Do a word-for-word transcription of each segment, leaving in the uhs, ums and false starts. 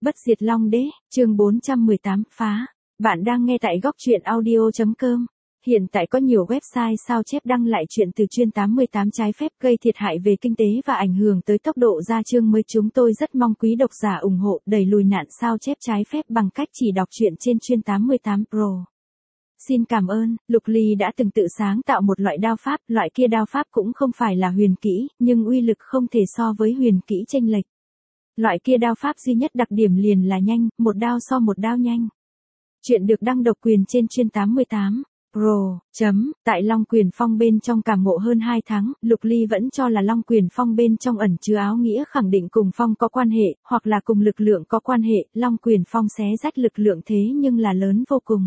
Bất diệt Long Đế, chương bốn trăm mười tám, phá. Bạn đang nghe tại góc truyện audio chấm com. Hiện tại có nhiều website sao chép đăng lại chuyện từ chuyên tám mươi tám trái phép gây thiệt hại về kinh tế và ảnh hưởng tới tốc độ ra chương mới. Chúng tôi rất mong quý độc giả ủng hộ đẩy lùi nạn sao chép trái phép bằng cách chỉ đọc truyện trên chuyên tám mươi tám Pro. Xin cảm ơn, Lục Ly đã từng tự sáng tạo một loại đao pháp, loại kia đao pháp cũng không phải là huyền kỹ, nhưng uy lực không thể so với huyền kỹ chênh lệch. Loại kia đao pháp duy nhất đặc điểm liền là nhanh, một đao so một đao nhanh. Chuyện được đăng độc quyền trên chuyên tám mươi tám Pro. Chấm, tại Long Quyền Phong bên trong cảm ngộ hơn hai tháng, Lục Ly vẫn cho là Long Quyền Phong bên trong ẩn chứa áo nghĩa khẳng định cùng phong có quan hệ, hoặc là cùng lực lượng có quan hệ. Long Quyền Phong xé rách lực lượng thế nhưng là lớn vô cùng.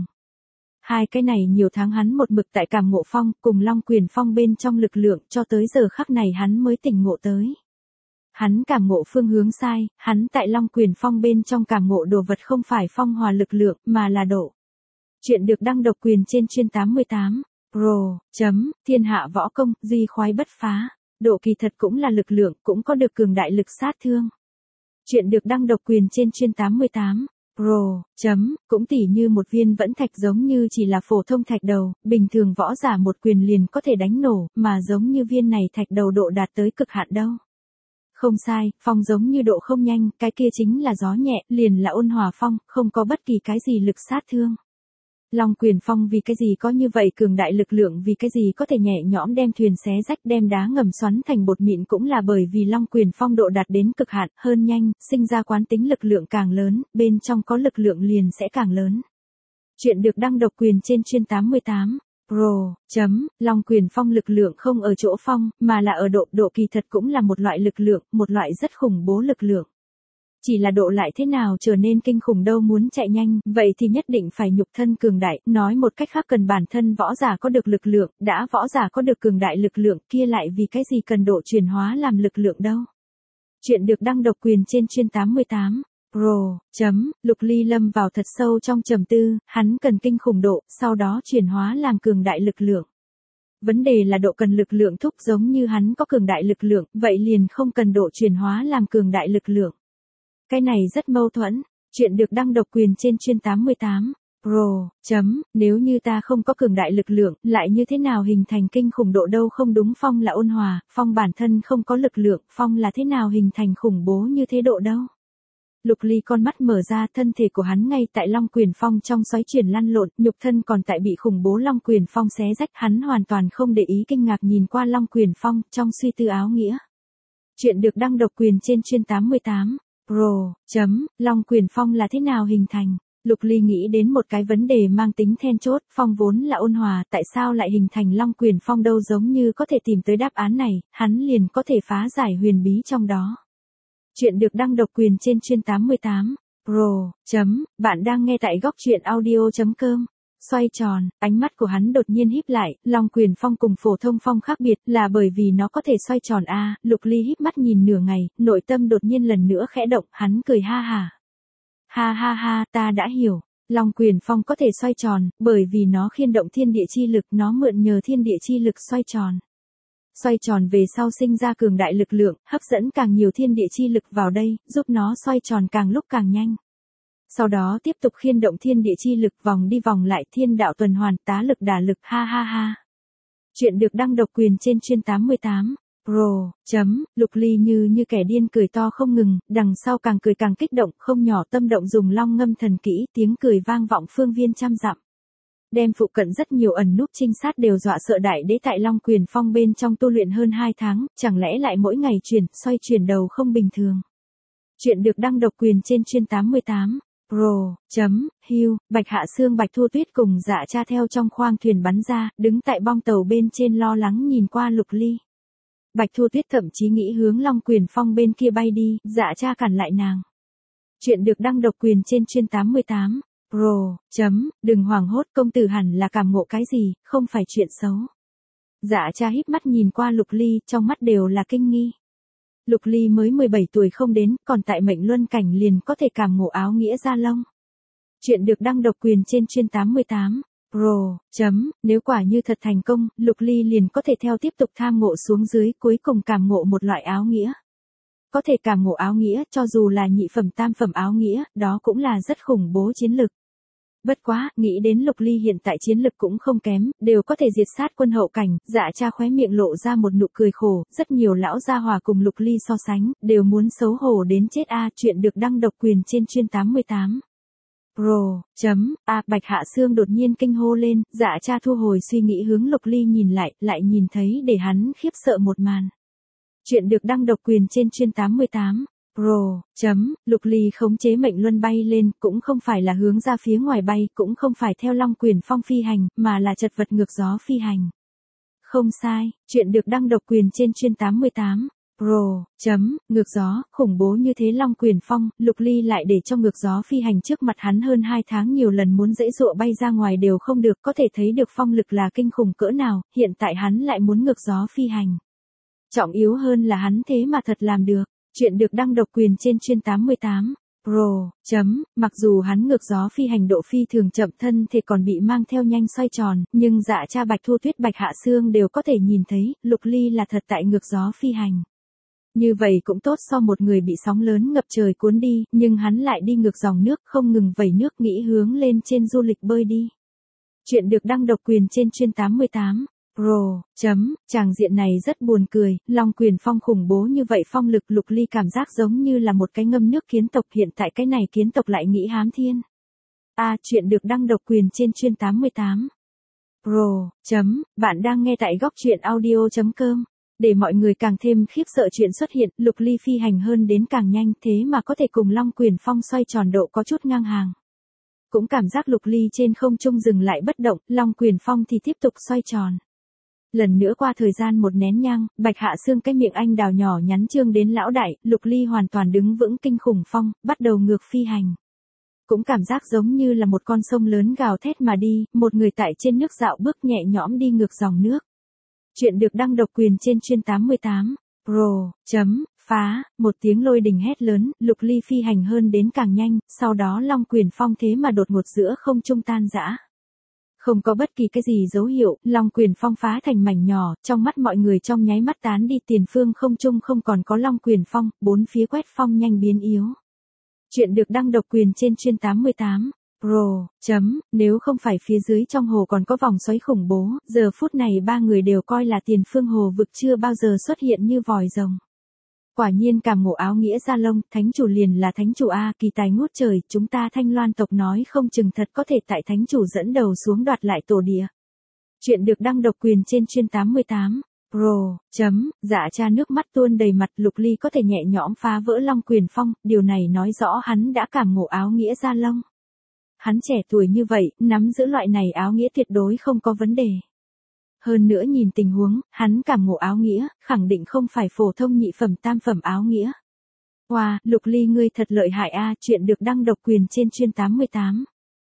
Hai cái này nhiều tháng hắn một mực tại cảm ngộ phong, cùng Long Quyền Phong bên trong lực lượng, cho tới giờ khắc này hắn mới tỉnh ngộ tới. Hắn cảm ngộ phương hướng sai, hắn tại Long Quyền Phong bên trong cảm ngộ đồ vật không phải phong hòa lực lượng, mà là độ. Chuyện được đăng độc quyền trên chuyên tám mươi tám Pro. Chấm, thiên hạ võ công, duy khoái bất phá. Độ kỳ thật cũng là lực lượng, cũng có được cường đại lực sát thương. Chuyện được đăng độc quyền trên chuyên tám mươi tám Pro. Chấm, cũng tỉ như một viên vẫn thạch giống như chỉ là phổ thông thạch đầu, bình thường võ giả một quyền liền có thể đánh nổ, mà giống như viên này thạch đầu độ đạt tới cực hạn đâu. Không sai, phong giống như độ không nhanh, cái kia chính là gió nhẹ, liền là ôn hòa phong, không có bất kỳ cái gì lực sát thương. Long Quyền Phong vì cái gì có như vậy cường đại lực lượng, vì cái gì có thể nhẹ nhõm đem thuyền xé rách, đem đá ngầm xoắn thành bột mịn, cũng là bởi vì Long Quyền Phong độ đạt đến cực hạn, hơn nhanh, sinh ra quán tính lực lượng càng lớn, bên trong có lực lượng liền sẽ càng lớn. Chuyện được đăng độc quyền trên chuyên tám mươi tám Pro. Chấm, Long Quyền Phong lực lượng không ở chỗ phong, mà là ở độ, độ kỳ thật cũng là một loại lực lượng, một loại rất khủng bố lực lượng. Chỉ là độ lại thế nào trở nên kinh khủng đâu, muốn chạy nhanh, vậy thì nhất định phải nhục thân cường đại, nói một cách khác cần bản thân võ giả có được lực lượng, đã võ giả có được cường đại lực lượng, kia lại vì cái gì cần độ chuyển hóa làm lực lượng đâu. Chuyện được đăng độc quyền trên chuyên tám mươi tám Pro. Chấm, Lục Ly lâm vào thật sâu trong trầm tư, hắn cần kinh khủng độ, sau đó chuyển hóa làm cường đại lực lượng. Vấn đề là độ cần lực lượng thúc, giống như hắn có cường đại lực lượng, vậy liền không cần độ chuyển hóa làm cường đại lực lượng. Cái này rất mâu thuẫn. Chuyện được đăng độc quyền trên chuyên tám mươi tám Pro. Chấm, nếu như ta không có cường đại lực lượng, lại như thế nào hình thành kinh khủng độ đâu, không đúng, phong là ôn hòa, phong bản thân không có lực lượng, phong là thế nào hình thành khủng bố như thế độ đâu. Lục Ly con mắt mở ra, thân thể của hắn ngay tại Long Quyền Phong trong xoáy chuyển lăn lộn, nhục thân còn tại bị khủng bố Long Quyền Phong xé rách, hắn hoàn toàn không để ý, kinh ngạc nhìn qua Long Quyền Phong, trong suy tư áo nghĩa. Chuyện được đăng độc quyền trên chuyên tám mươi tám Pro. Chấm, Long Quyền Phong là thế nào hình thành? Lục Ly nghĩ đến một cái vấn đề mang tính then chốt, phong vốn là ôn hòa, tại sao lại hình thành Long Quyền Phong đâu, giống như có thể tìm tới đáp án này, hắn liền có thể phá giải huyền bí trong đó. Chuyện được đăng độc quyền trên chuyên tám mươi tám Pro. Chấm, bạn đang nghe tại góc truyện audio chấm com. Xoay tròn, ánh mắt của hắn đột nhiên híp lại, Long Quyền Phong cùng phổ thông phong khác biệt là bởi vì nó có thể xoay tròn a. À, Lục Ly híp mắt nhìn nửa ngày, nội tâm đột nhiên lần nữa khẽ động, hắn cười ha ha. Ha ha ha, ta đã hiểu. Long Quyền Phong có thể xoay tròn, bởi vì nó khiên động thiên địa chi lực, nó mượn nhờ thiên địa chi lực xoay tròn. Xoay tròn về sau sinh ra cường đại lực lượng, hấp dẫn càng nhiều thiên địa chi lực vào đây, giúp nó xoay tròn càng lúc càng nhanh. Sau đó tiếp tục khiên động thiên địa chi lực vòng đi vòng lại, thiên đạo tuần hoàn, tá lực đả lực, ha ha ha. Chuyện được đăng độc quyền trên chuyên tám mươi tám Pro. Chấm, Lục Ly như như kẻ điên cười to không ngừng, đằng sau càng cười càng kích động, không nhỏ tâm động dùng long ngâm thần kỹ, tiếng cười vang vọng phương viên trăm dặm. Đem phụ cận rất nhiều ẩn núp trinh sát đều dọa sợ. Đại đế tại Long Quyền Phong bên trong tu luyện hơn hai tháng, chẳng lẽ lại mỗi ngày chuyển, xoay chuyển đầu không bình thường. Chuyện được đăng độc quyền trên chuyên tám mươi tám Pro. Chấm, Hưu, Bạch Hạ Sương Bạch Thu Tuyết cùng Dạ Cha theo trong khoang thuyền bắn ra, đứng tại bong tàu bên trên lo lắng nhìn qua Lục Ly. Bạch Thu Tuyết thậm chí nghĩ hướng Long Quyền Phong bên kia bay đi, Dạ Cha cản lại nàng. Chuyện được đăng độc quyền trên chuyên tám mươi tám Pro. Chấm, đừng hoảng hốt, công tử hẳn là cảm ngộ cái gì, không phải chuyện xấu. Dạ Cha híp mắt nhìn qua Lục Ly, trong mắt đều là kinh nghi. Lục Ly mới mười bảy tuổi không đến, còn tại mệnh luân cảnh liền có thể cảm ngộ áo nghĩa gia long. Chuyện được đăng độc quyền trên chuyên tám mươi tám Pro. Chấm, nếu quả như thật thành công, Lục Ly liền có thể theo tiếp tục tham ngộ xuống dưới, cuối cùng cảm ngộ một loại áo nghĩa. có thể cảm ngộ áo nghĩa, cho dù là nhị phẩm tam phẩm áo nghĩa, đó cũng là rất khủng bố chiến lực. Bất quá, nghĩ đến Lục Ly hiện tại chiến lực cũng không kém, đều có thể diệt sát quân hậu cảnh, Dạ Cha khóe miệng lộ ra một nụ cười khổ, rất nhiều lão gia hòa cùng Lục Ly so sánh, đều muốn xấu hổ đến chết a. Chuyện được đăng độc quyền trên chuyên tám mươi tám. Pro, chấm, a, Bạch Hạ Sương đột nhiên kinh hô lên, Dạ Cha thu hồi suy nghĩ hướng Lục Ly nhìn lại, lại nhìn thấy để hắn khiếp sợ một màn. Chuyện được đăng độc quyền trên chuyên tám mươi tám. Pro, chấm, Lục Ly khống chế mệnh luân bay lên, cũng không phải là hướng ra phía ngoài bay, cũng không phải theo Long Quyền Phong phi hành, mà là chật vật ngược gió phi hành. Không sai, chuyện được đăng độc quyền trên chuyên tám mươi tám. Pro, chấm, ngược gió, khủng bố như thế Long Quyền Phong, Lục Ly lại để cho ngược gió phi hành trước mặt hắn hơn hai tháng nhiều lần muốn dễ dụa bay ra ngoài đều không được, có thể thấy được phong lực là kinh khủng cỡ nào, hiện tại hắn lại muốn ngược gió phi hành. Trọng yếu hơn là hắn thế mà thật làm được. Chuyện được đăng độc quyền trên chuyên tám mươi tám. Pro, chấm, mặc dù hắn ngược gió phi hành độ phi thường chậm thân thì còn bị mang theo nhanh xoay tròn, nhưng Dạ Cha Bạch Thu Tuyết Bạch Hạ Sương đều có thể nhìn thấy, Lục Ly là thật tại ngược gió phi hành. Như vậy cũng tốt so một người bị sóng lớn ngập trời cuốn đi, nhưng hắn lại đi ngược dòng nước không ngừng vẩy nước nghĩ hướng lên trên du lịch bơi đi. Chuyện được đăng độc quyền trên chuyên tám mươi tám. Pro, chấm, tràng diện này rất buồn cười, Long Quyền Phong khủng bố như vậy phong lực Lục Ly cảm giác giống như là một cái ngâm nước kiến tộc, hiện tại cái này kiến tộc lại nghĩ hám thiên. A, à, chuyện được đăng độc quyền trên chuyên tám mươi tám. Pro, chấm, bạn đang nghe tại góc truyện audio chấm com. Để mọi người càng thêm khiếp sợ chuyện xuất hiện, Lục Ly phi hành hơn đến càng nhanh thế mà có thể cùng Long Quyền Phong xoay tròn độ có chút ngang hàng. Cũng cảm giác Lục Ly trên không trung dừng lại bất động, Long Quyền Phong thì tiếp tục xoay tròn. Lần nữa qua thời gian một nén nhang, Bạch Hạ Sương cái miệng anh đào nhỏ nhắn trương đến lão đại, Lục Ly hoàn toàn đứng vững kinh khủng phong, bắt đầu ngược phi hành. Cũng cảm giác giống như là một con sông lớn gào thét mà đi, một người tại trên nước dạo bước nhẹ nhõm đi ngược dòng nước. Chuyện được đăng độc quyền trên chuyên tám mươi tám. Pro, chấm, phá, một tiếng lôi đình hét lớn, Lục Ly phi hành hơn đến càng nhanh, sau đó Long Quyền Phong thế mà đột ngột giữa không trung tan rã. Không có bất kỳ cái gì dấu hiệu, Long Quyền Phong phá thành mảnh nhỏ, trong mắt mọi người trong nháy mắt tán đi, tiền phương không trung không còn có Long Quyền Phong, bốn phía quét phong nhanh biến yếu. Chuyện được đăng độc quyền trên chuyên tám mươi tám. Pro, chấm, nếu không phải phía dưới trong hồ còn có vòng xoáy khủng bố, giờ phút này ba người đều coi là tiền phương hồ vực chưa bao giờ xuất hiện như vòi rồng. Quả nhiên cảm ngộ áo nghĩa Gia Long, thánh chủ liền là thánh chủ A, kỳ tài ngút trời, chúng ta Thanh Loan tộc nói không chừng thật có thể tại thánh chủ dẫn đầu xuống đoạt lại tổ địa. Chuyện được đăng độc quyền trên chuyên tám mươi tám. Pro, chấm, Dạ Cha nước mắt tuôn đầy mặt, Lục Ly có thể nhẹ nhõm phá vỡ Long Quyền Phong, điều này nói rõ hắn đã cảm ngộ áo nghĩa Gia Long. Hắn trẻ tuổi như vậy, nắm giữ loại này áo nghĩa tuyệt đối không có vấn đề. Hơn nữa nhìn tình huống, hắn cảm ngộ áo nghĩa, khẳng định không phải phổ thông nhị phẩm tam phẩm áo nghĩa. Wow, Lục Ly ngươi thật lợi hại a, chuyện được đăng độc quyền trên chuyên tám mươi tám.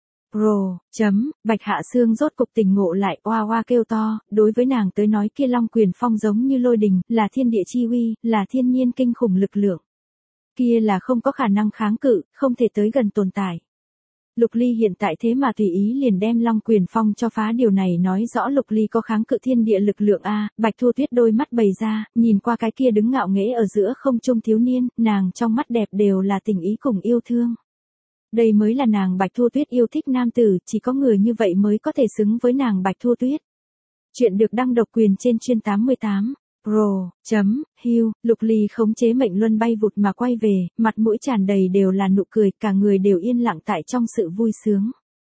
Pro, chấm, Bạch Hạ Sương rốt cục tỉnh ngộ lại, oa oa kêu to, đối với nàng tới nói kia Long Quyền Phong giống như lôi đình, là thiên địa chi uy, là thiên nhiên kinh khủng lực lượng. Kia là không có khả năng kháng cự, không thể tới gần tồn tại. Lục Ly hiện tại thế mà tùy ý liền đem Long Quyền Phong cho phá, điều này nói rõ Lục Ly có kháng cự thiên địa lực lượng a. Bạch Thu Tuyết đôi mắt bày ra, nhìn qua cái kia đứng ngạo nghễ ở giữa không trung thiếu niên, nàng trong mắt đẹp đều là tình ý cùng yêu thương. Đây mới là nàng Bạch Thu Tuyết yêu thích nam tử, chỉ có người như vậy mới có thể xứng với nàng Bạch Thu Tuyết. Chuyện được đăng độc quyền trên chuyên tám mươi tám. Pro, chấm, hưu, Lục Ly khống chế mệnh luân bay vụt mà quay về, mặt mũi tràn đầy đều là nụ cười, cả người đều yên lặng tại trong sự vui sướng.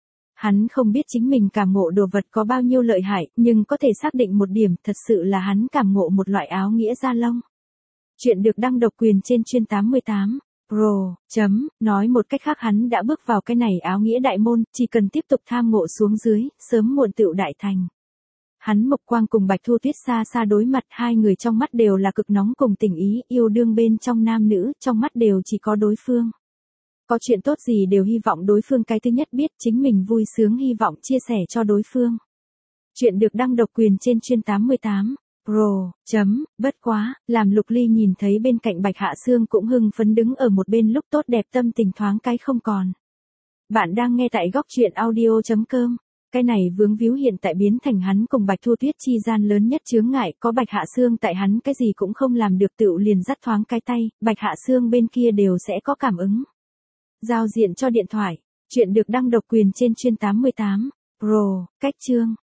Hắn không biết chính mình cảm ngộ đồ vật có bao nhiêu lợi hại, nhưng có thể xác định một điểm, thật sự là hắn cảm ngộ một loại áo nghĩa Gia Long. Chuyện được đăng độc quyền trên chuyên tám mươi tám. Pro, chấm, nói một cách khác hắn đã bước vào cái này áo nghĩa đại môn, chỉ cần tiếp tục tham ngộ xuống dưới, sớm muộn tựu đại thành. Hắn Mộc Quang cùng Bạch Thu Tuyết xa xa đối mặt, hai người trong mắt đều là cực nóng cùng tình ý, yêu đương bên trong nam nữ, trong mắt đều chỉ có đối phương. Có chuyện tốt gì đều hy vọng đối phương cái thứ nhất biết, chính mình vui sướng hy vọng chia sẻ cho đối phương. Chuyện được đăng độc quyền trên chuyên tám mươi tám. Pro, chấm, bất quá, làm Lục Ly nhìn thấy bên cạnh Bạch Hạ Sương cũng hưng phấn đứng ở một bên lúc tốt đẹp tâm tình thoáng cái không còn. Bạn đang nghe tại góc truyện audio chấm com. Cái này vướng víu hiện tại biến thành hắn cùng Bạch Thu Tuyết chi gian lớn nhất chướng ngại, có Bạch Hạ Sương tại hắn cái gì cũng không làm được tựu liền dắt thoáng cái tay, Bạch Hạ Sương bên kia đều sẽ có cảm ứng. Giao diện cho điện thoại, chuyện được đăng độc quyền trên chuyên tám mươi tám, Pro, cách chương.